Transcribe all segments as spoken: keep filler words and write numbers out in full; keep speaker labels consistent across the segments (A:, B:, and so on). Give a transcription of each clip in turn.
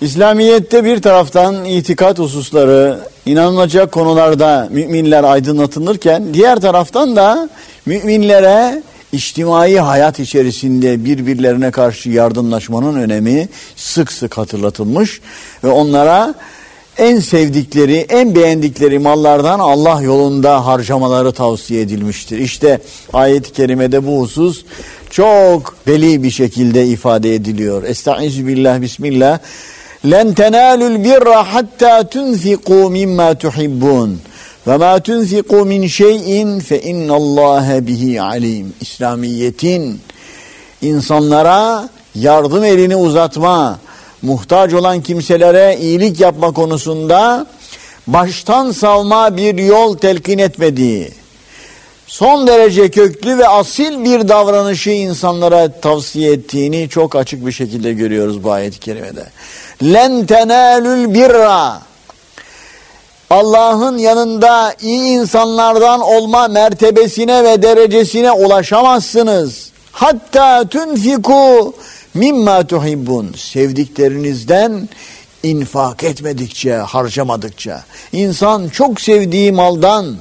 A: İslamiyet'te bir taraftan itikat hususları, inanılacak konularda müminler aydınlatılırken, diğer taraftan da müminlere içtimai hayat içerisinde birbirlerine karşı yardımlaşmanın önemi sık sık hatırlatılmış ve onlara en sevdikleri, en beğendikleri mallardan Allah yolunda harcamaları tavsiye edilmiştir. İşte ayet-i kerimede bu husus çok beli bir şekilde ifade ediliyor. Estaizu billah, bismillah. لَنْ تَنَالُوا الْبِرَّ حَتَّى تُنْفِقُوا مِمَّا تُحِبُّونَ وَمَا تُنْفِقُوا مِنْ شَيْءٍ فَإِنَّ اللّٰهَ بِهِ عَلِيمٌ. İslamiyet'in insanlara yardım elini uzatma, muhtaç olan kimselere iyilik yapma konusunda baştan savma bir yol telkin etmediği, son derece köklü ve asil bir davranışı insanlara tavsiye ettiğini çok açık bir şekilde görüyoruz bu ayet-i kerimede. لَنْ تَنَالُوا الْبِرَّ. Allah'ın yanında iyi insanlardan olma mertebesine ve derecesine ulaşamazsınız. Hatta tunfiku mimma tuhibbun. Sevdiklerinizden infak etmedikçe, harcamadıkça. İnsan çok sevdiği maldan,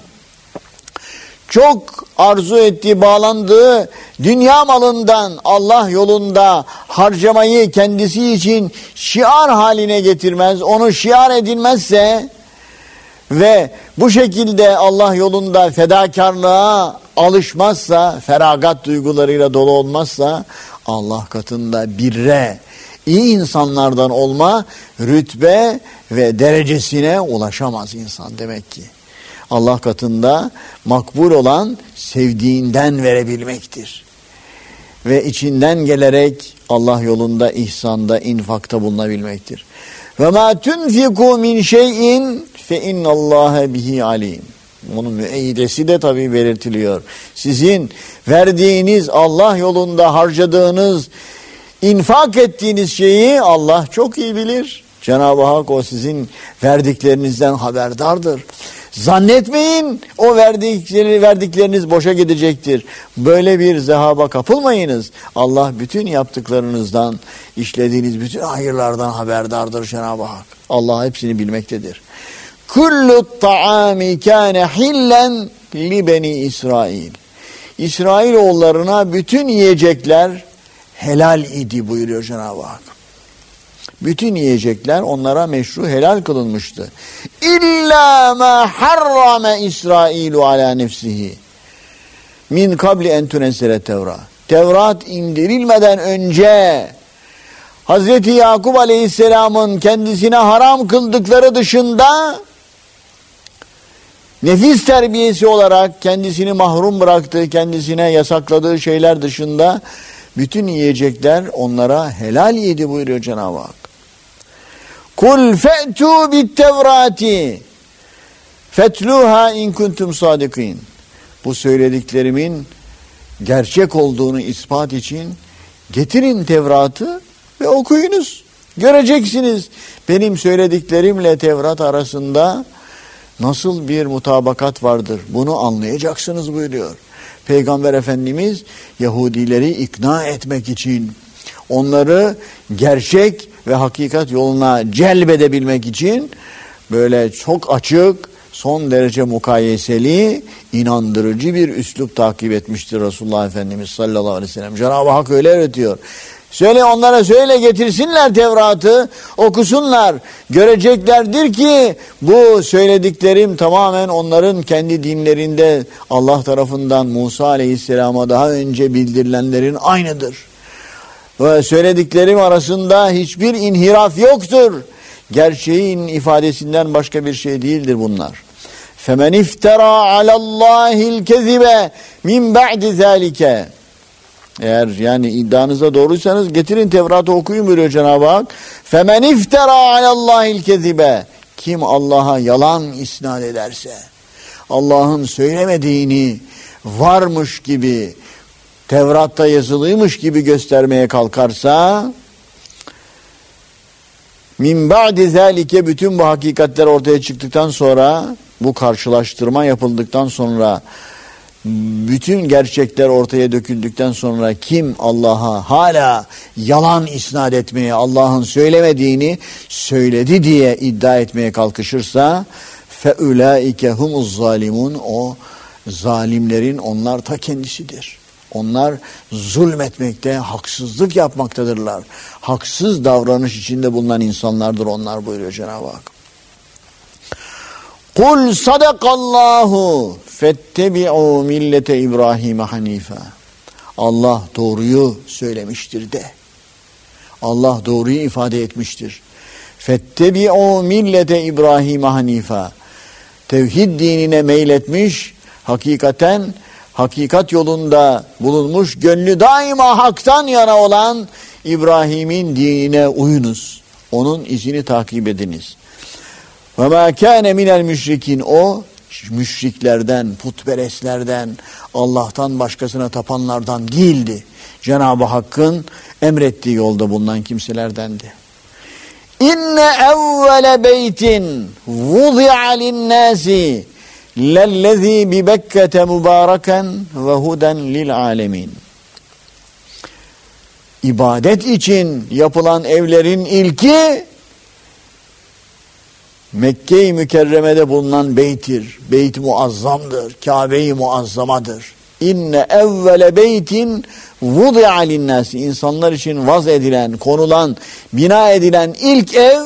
A: çok arzu ettiği, bağlandığı dünya malından Allah yolunda harcamayı kendisi için şiar haline getirmez. Onu şiar edilmezse ve bu şekilde Allah yolunda fedakarlığa alışmazsa, feragat duygularıyla dolu olmazsa, Allah katında birre, iyi insanlardan olma rütbe ve derecesine ulaşamaz insan demek ki. Allah katında makbul olan sevdiğinden verebilmektir. Ve içinden gelerek Allah yolunda ihsanda, infakta bulunabilmektir. Ve ma tunfiku min şeyin fe innallaha bihi alim. Bunun müeyyidesi de tabii belirtiliyor. Sizin verdiğiniz, Allah yolunda harcadığınız, infak ettiğiniz şeyi Allah çok iyi bilir. Cenab-ı Hak o sizin verdiklerinizden haberdardır. Zannetmeyin o verdikleri, verdikleriniz boşa gidecektir. Böyle bir zehaba kapılmayınız. Allah bütün yaptıklarınızdan, işlediğiniz bütün hayırlardan haberdardır Cenab-ı Hak. Allah hepsini bilmektedir. Kullu ta'ami kâne hillen li beni İsrail. İsrailoğullarına bütün yiyecekler helal idi buyuruyor Cenab-ı Hak. Bütün yiyecekler onlara meşru, helal kılınmıştı. İlla ma harrame İsrailu ala nefsihi min kabli en tunezzile Tevrat. Tevrat indirilmeden önce Hazreti Yakup Aleyhisselam'ın kendisine haram kıldıkları dışında nefis terbiyesi olarak kendisini mahrum bıraktığı, kendisine yasakladığı şeyler dışında bütün yiyecekler onlara helal yedi buyuruyor Cenab-ı Hak. Kul fe'tu bit tevrati fetluha in kuntum sadikin. Bu söylediklerimin gerçek olduğunu ispat için getirin Tevrat'ı ve okuyunuz. Göreceksiniz benim söylediklerimle Tevrat arasında nasıl bir mutabakat vardır. Bunu anlayacaksınız buyuruyor. Peygamber Efendimiz Yahudileri ikna etmek için, onları gerçek ve hakikat yoluna celbedebilmek için böyle çok açık, son derece mukayeseli, inandırıcı bir üslup takip etmiştir Resulullah Efendimiz sallallahu aleyhi ve sellem. Cenab-ı Hak öyle öğretiyor. Söyle onlara, söyle getirsinler Tevrat'ı, okusunlar. Göreceklerdir ki bu söylediklerim tamamen onların kendi dinlerinde Allah tarafından Musa Aleyhisselam'a daha önce bildirilenlerin aynıdır. Ve söylediklerim arasında hiçbir inhiraf yoktur. Gerçeğin ifadesinden başka bir şey değildir bunlar. فَمَنْ اِفْتَرَى عَلَى اللّٰهِ الْكَذِبَ مِنْ بَعْدِ ذَٰلِكَ. Eğer yani iddianızda doğruysanız getirin Tevrat'ı okuyun buyuruyor Cenab-ı Hak. فَمَنْ اِفْتَرَى عَلَى اللّٰهِ الْكَذِبَ. Kim Allah'a yalan isnat ederse, Allah'ın söylemediğini varmış gibi, Tevrat'ta yazılıymış gibi göstermeye kalkarsa, min ba'di zalike, bütün bu hakikatler ortaya çıktıktan sonra, bu karşılaştırma yapıldıktan sonra bütün gerçekler ortaya döküldükten sonra kim Allah'a hala yalan isnat etmeye, Allah'ın söylemediğini söyledi diye iddia etmeye kalkışırsa feulaike humuz zalimun, o zalimlerin onlar ta kendisidir. Onlar zulmetmekte, haksızlık yapmaktadırlar. Haksız davranış içinde bulunan insanlardır onlar, buyuruyor Cenab-ı Hak. Kul sadakallahu fettebi'u millete İbrahim hanife. Allah doğruyu söylemiştir de. Allah doğruyu ifade etmiştir. Fettebi'u millete İbrahim hanife. Tevhid dinine meyletmiş, hakikaten hakikat yolunda bulunmuş, gönlü daima haktan yana olan İbrahim'in dinine uyunuz. Onun izini takip ediniz. Ve mâ kâne minel müşrikin, o müşriklerden, putperestlerden, Allah'tan başkasına tapanlardan değildi. Cenab-ı Hakk'ın emrettiği yolda bulunan kimselerdendi. İnne evvele beytin vudi'a linnâsi lellezî bi Bekkete mübâreken ve huden lil âlemin. İbadet için yapılan evlerin ilki Mekke-i Mükerreme'de bulunan beytir. Beyt muazzamdır. Kabe-i muazzamadır. İnne evvele beytin vudi'a linnâsi. İnsanlar için vaz edilen, konulan, bina edilen ilk ev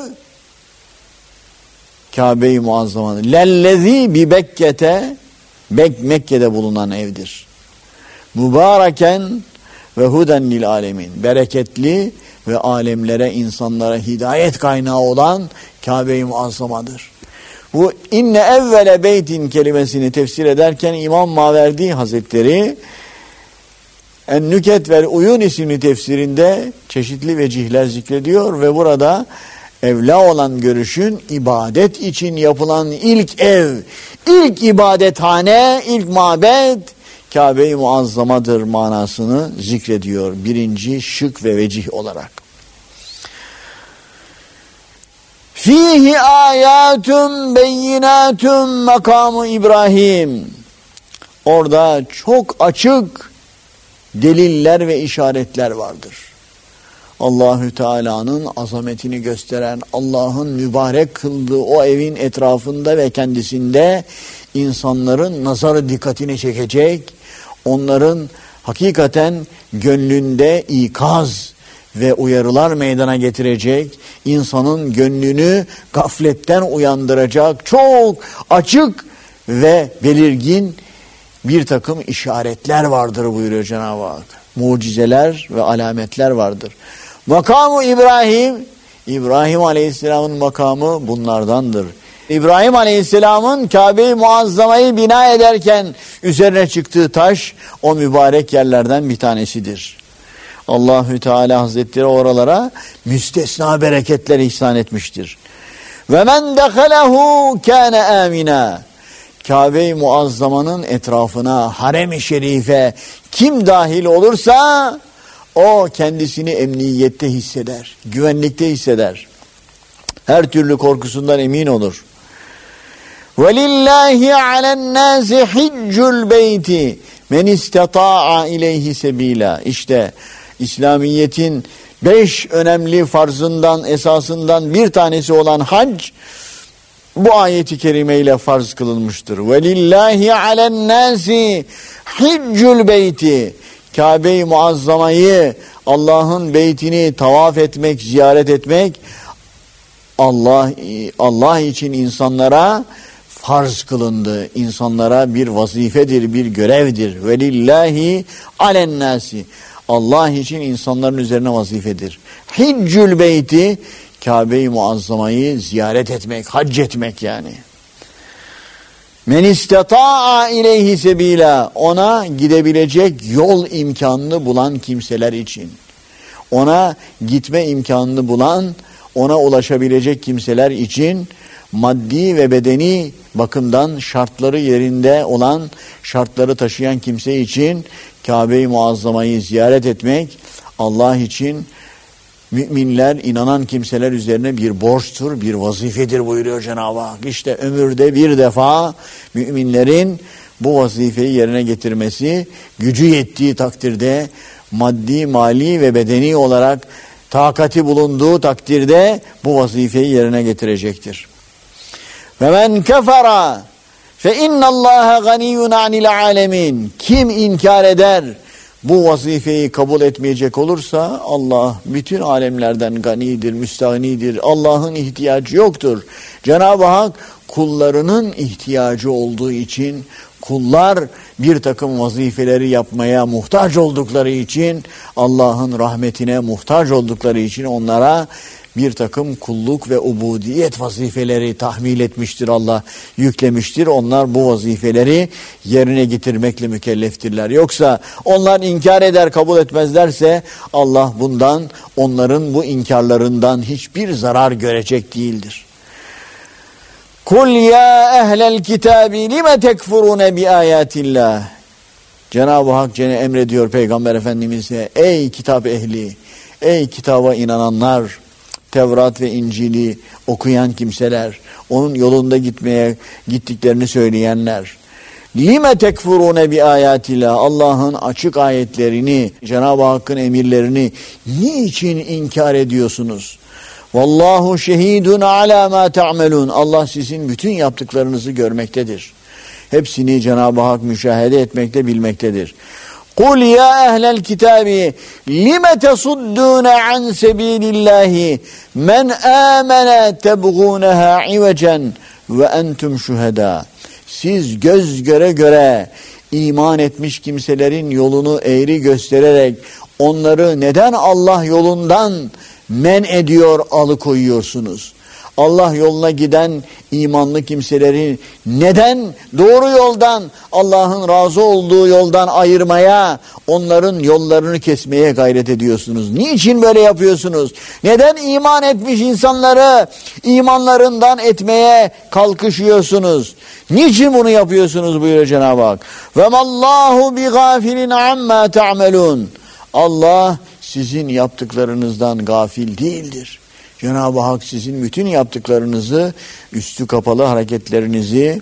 A: Kabe-i muazzamadır. Lellezî bi Bekkete, Bek Mekke'de bulunan evdir. Mübareken ve huden lil alemin. Bereketli ve alemlere, insanlara hidayet kaynağı olan Kabe-i Muazzama'dır. Bu inne evvele beytin kelimesini tefsir ederken İmam Maverdi Hazretleri En-Nüket vel Uyun isimli tefsirinde çeşitli vecihler zikrediyor ve burada evla olan görüşün ibadet için yapılan ilk ev, ilk ibadethane, ilk mabed Kabe-i Muazzama'dır manasını zikrediyor birinci şık ve vecih olarak. Fihi ayatun beyinatun makamı İbrahim. Orada çok açık deliller ve işaretler vardır. Allahü Teala'nın azametini gösteren, Allah'ın mübarek kıldığı o evin etrafında ve kendisinde insanların nazarı dikkatini çekecek, onların hakikaten gönlünde ikaz ve uyarılar meydana getirecek, insanın gönlünü gafletten uyandıracak çok açık ve belirgin bir takım işaretler vardır buyuruyor Cenab-ı Hak. Mucizeler ve alametler vardır. Makamı İbrahim, İbrahim Aleyhisselam'ın makamı bunlardandır. İbrahim Aleyhisselam'ın Kabe-i Muazzama'yı bina ederken üzerine çıktığı taş o mübarek yerlerden bir tanesidir. Allahü Teala Hazretleri oralara müstesna bereketler ihsan etmiştir. Ve men dehalehu kâne amina. Kabe-i Muazzama'nın etrafına, harem-i şerife kim dahil olursa o kendisini emniyette hisseder, güvenlikte hisseder. Her türlü korkusundan emin olur. وَلِلَّهِ عَلَى النَّاسِ حِجُّ الْبَيْتِ مَنْ اِسْتَطَاعَ اِلَيْهِ سَب۪يلًا. İşte İslamiyet'in beş önemli farzından, esasından bir tanesi olan hac, bu ayeti kerimeyle farz kılınmıştır. وَلِلَّهِ عَلَى النَّاسِ حِجُّ الْبَيْتِ. Kabe-i Muazzama'yı, Allah'ın beytini tavaf etmek, ziyaret etmek, Allah Allah için insanlara farz kılındı. İnsanlara bir vazifedir, bir görevdir. Velillahi alennâsi. Allah için insanların üzerine vazifedir. Hiccül beyti, Kabe-i Muazzama'yı ziyaret etmek, hac etmek yani. Men istata'a ileyhi sebila. Ona gidebilecek yol imkanını bulan kimseler için. Ona gitme imkanını bulan, ona ulaşabilecek kimseler için maddi ve bedeni bakımdan şartları yerinde olan, şartları taşıyan kimse için Kabe-i Muazzama'yı ziyaret etmek Allah için müminler, inanan kimseler üzerine bir borçtur, bir vazifedir buyuruyor Cenab-ı Hak. İşte ömürde bir defa müminlerin bu vazifeyi yerine getirmesi, gücü yettiği takdirde, maddi, mali ve bedeni olarak takati bulunduğu takdirde bu vazifeyi yerine getirecektir. Ve men kefara fe innallaha ganiyyun anil alemin. Kim inkar eder, bu vazifeyi kabul etmeyecek olursa Allah bütün alemlerden ganidir, müstahnidir. Allah'ın ihtiyacı yoktur. Cenab-ı Hak kullarının ihtiyacı olduğu için, kullar bir takım vazifeleri yapmaya muhtaç oldukları için, Allah'ın rahmetine muhtaç oldukları için onlara bir takım kulluk ve ubudiyet vazifeleri tahmil etmiştir Allah, yüklemiştir. Onlar bu vazifeleri yerine getirmekle mükelleftirler. Yoksa onlar inkar eder, kabul etmezlerse Allah bundan, onların bu inkarlarından hiçbir zarar görecek değildir. Kul ya ehlel kitabi lime tekfurune bi ayatillah. Cenab-ı Hak gene emrediyor Peygamber Efendimiz'e, ey kitap ehli, ey kitaba inananlar, Tevrat ve İncil'i okuyan kimseler, onun yolunda gitmeye gittiklerini söyleyenler. Lime tekfurune bi ayatillah. Allah'ın açık ayetlerini, Cenab-ı Hakk'ın emirlerini niçin inkar ediyorsunuz? Vallahu şehidun ala ma ta'melun. Allah sizin bütün yaptıklarınızı görmektedir. Hepsini Cenab-ı Hak müşahede etmekte, bilmektedir. Kul ya ehlel kitabi lime tesuddûne an sebilillahi men âmene tebgûneha ivecen ve entum şuhedâ. Siz göz göre göre iman etmiş kimselerin yolunu eğri göstererek onları neden Allah yolundan men ediyor, alıkoyuyorsunuz? Allah yoluna giden imanlı kimseleri neden doğru yoldan, Allah'ın razı olduğu yoldan ayırmaya, onların yollarını kesmeye gayret ediyorsunuz? Niçin böyle yapıyorsunuz? Neden iman etmiş insanları imanlarından etmeye kalkışıyorsunuz? Niçin bunu yapıyorsunuz buyuruyor Cenab-ı Hak. Ve mallahu bi gafilin amma ta'melun. Allah sizin yaptıklarınızdan gafil değildir. Cenab-ı Hak sizin bütün yaptıklarınızı, üstü kapalı hareketlerinizi,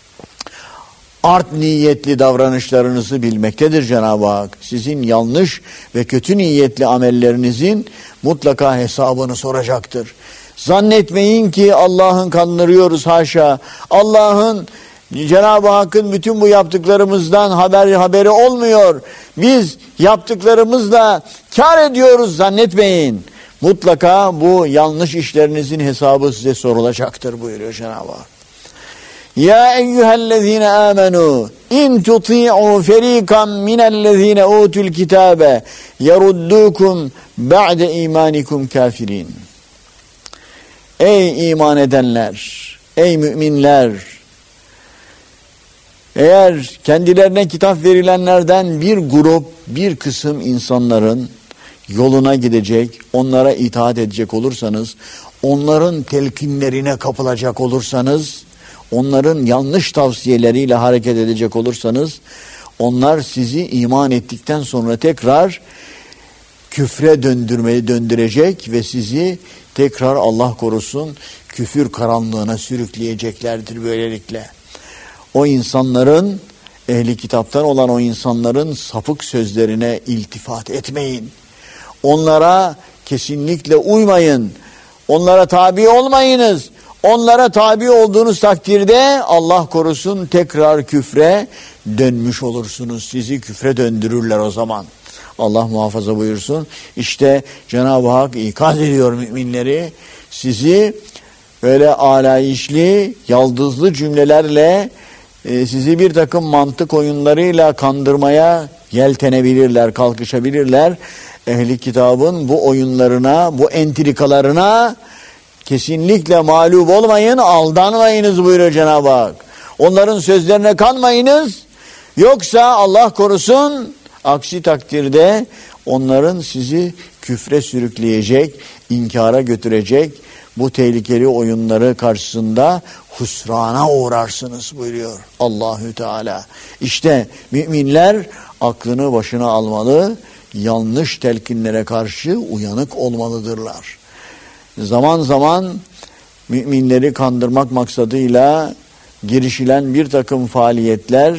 A: art niyetli davranışlarınızı bilmektedir Cenab-ı Hak. Sizin yanlış ve kötü niyetli amellerinizin mutlaka hesabını soracaktır. Zannetmeyin ki Allah'ın kandırıyoruz, haşa. Allah'ın, Cenab-ı Hakk'ın bütün bu yaptıklarımızdan haber haberi olmuyor. Biz yaptıklarımızla kâr ediyoruz zannetmeyin. Mutlaka bu yanlış işlerinizin hesabı size sorulacaktır buyuruyor Cenab-ı Hak. Ya eyyühellezine amenu in tuti'u ferikan minellezine utul kitabe yeruddukum ba'de imanikum kafirin. Ey iman edenler, ey müminler, eğer kendilerine kitap verilenlerden bir grup, bir kısım insanların yoluna gidecek, onlara itaat edecek olursanız, onların telkinlerine kapılacak olursanız, onların yanlış tavsiyeleriyle hareket edecek olursanız, onlar sizi iman ettikten sonra tekrar küfre döndürmeyi döndürecek ve sizi tekrar Allah korusun küfür karanlığına sürükleyeceklerdir böylelikle. O insanların, ehli kitaptan olan o insanların sapık sözlerine iltifat etmeyin. Onlara kesinlikle uymayın. Onlara tabi olmayınız. Onlara tabi olduğunuz takdirde Allah korusun tekrar küfre dönmüş olursunuz. Sizi küfre döndürürler o zaman. Allah muhafaza buyursun. İşte Cenab-ı Hak ikaz ediyor müminleri. Sizi böyle alayişli, yaldızlı cümlelerle, e, sizi bir takım mantık oyunlarıyla kandırmaya yeltenebilirler, kalkışabilirler. Ehli kitabın bu oyunlarına, bu entrikalarına kesinlikle mağlup olmayın, aldanmayınız buyuruyor Cenab-ı Hak. Onların sözlerine kanmayınız. Yoksa Allah korusun, aksi takdirde onların sizi küfre sürükleyecek, inkara götürecek bu tehlikeli oyunları karşısında husrana uğrarsınız buyuruyor Allahü Teala. İşte müminler aklını başına almalı, yanlış telkinlere karşı uyanık olmalıdırlar. Zaman zaman müminleri kandırmak maksadıyla girişilen bir takım faaliyetler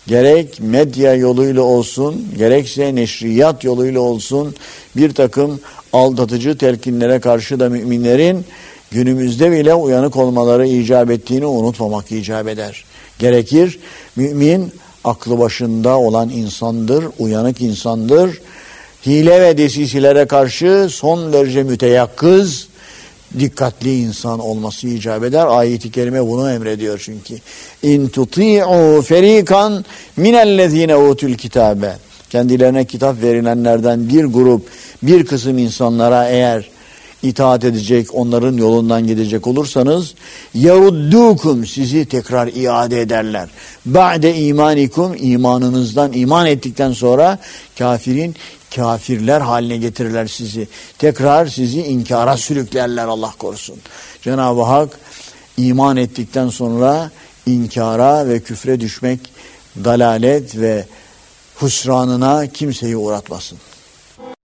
A: gerek medya yoluyla olsun, gerekse neşriyat yoluyla olsun bir takım aldatıcı telkinlere karşı da müminlerin günümüzde bile uyanık olmaları icap ettiğini unutmamak icap eder. Gerekir, mümin aklı başında olan insandır, uyanık insandır. Hile ve desiselere karşı son derece müteyakkız, dikkatli insan olması icap eder. Ayet-i kerime bunu emrediyor çünkü. İn tuti'u ferikan minellezine utul kitabe. Kendilerine kitap verilenlerden bir grup, bir kısım insanlara eğer itaat edecek, onların yolundan gidecek olursanız yaruddukum, sizi tekrar iade ederler. Ba'de imanikum, imanınızdan iman ettikten sonra kafirin kafirler haline getirirler sizi. Tekrar sizi inkara sürüklerler, Allah korusun. Cenab-ı Hak iman ettikten sonra inkara ve küfre düşmek, dalalet ve husranına kimseyi uğratmasın.